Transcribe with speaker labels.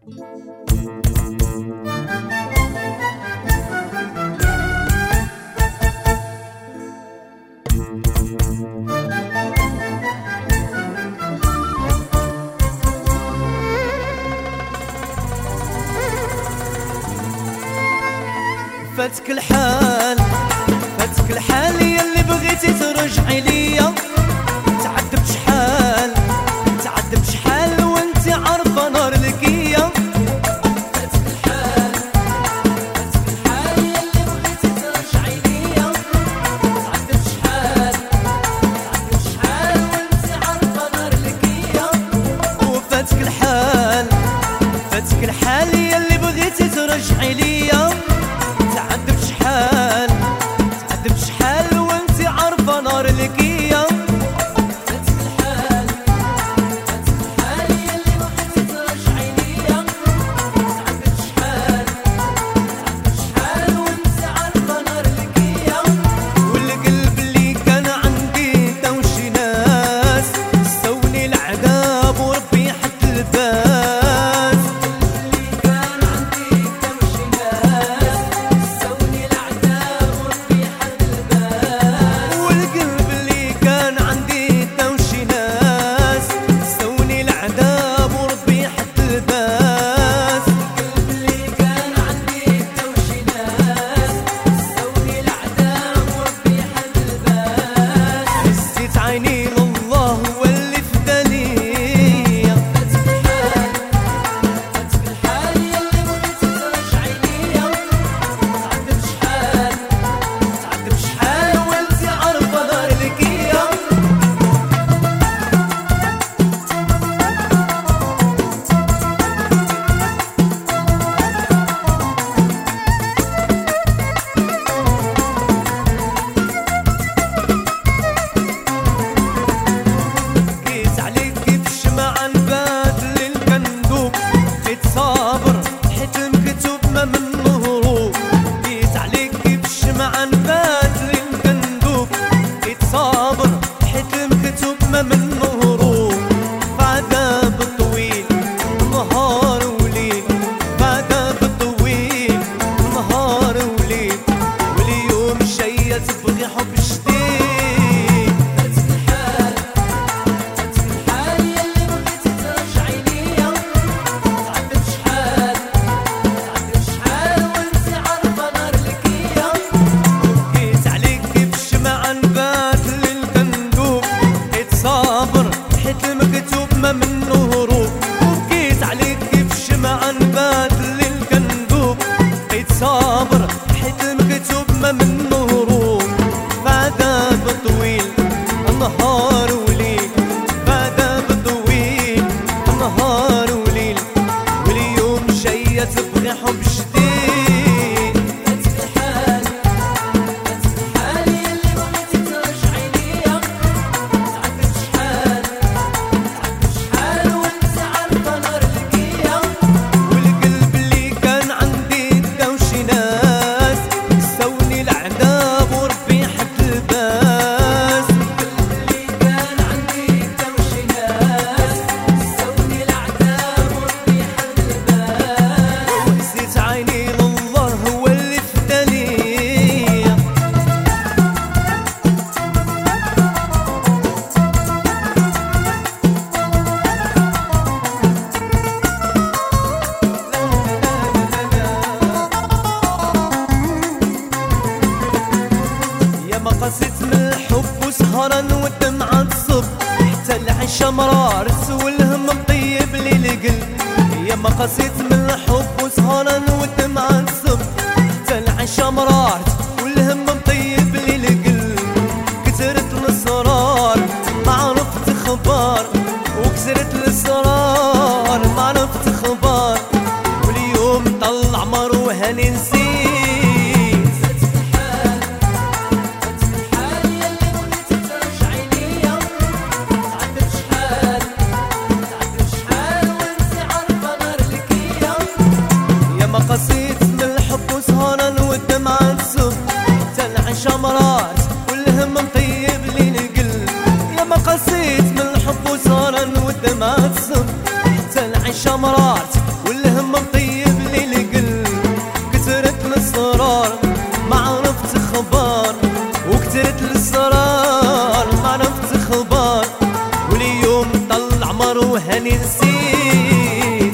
Speaker 1: فاتك الحال فاتك الحال يلي بغيتي ترجعي ليا. تعذبت شحال تعذبت شحال وانتي عارفة نار الكية. فاتك الحال فاتك الحال يلي بغيتي ترجعي ليا. تعذبت شحال تعذبت شحال وانتي عارفة نار الكية. وفاتك الحال فاتك الحال يلي بغيتي ترجعي ليا. تعذبت شحال تعذبت شحال وانتي عارفة نار الكية. فاتك الحال فاتك الحال يلي بغيتي ترجعي ليا. تعذبت شحال تعذبت شحال وانتي عارفة نار الكية. والقلب اللي كان عندي تا وشي ناس سوني العذاب وربي حط الباس. قسيت من الحب وسهرا والدمعة تصب حتى العيشة مرارت والهم مطيب لي القلب. يا ما قسيت من الحب وسهرا والدمعة تصب حتى العيشة مرارت والهم مطيب لي القلب. كثرت الاسرار ما عرفت خبار وكثرت الاسرار ما عرفت خبار واليوم طلع عمر وهاني نسيت. صغر وهاني نسيت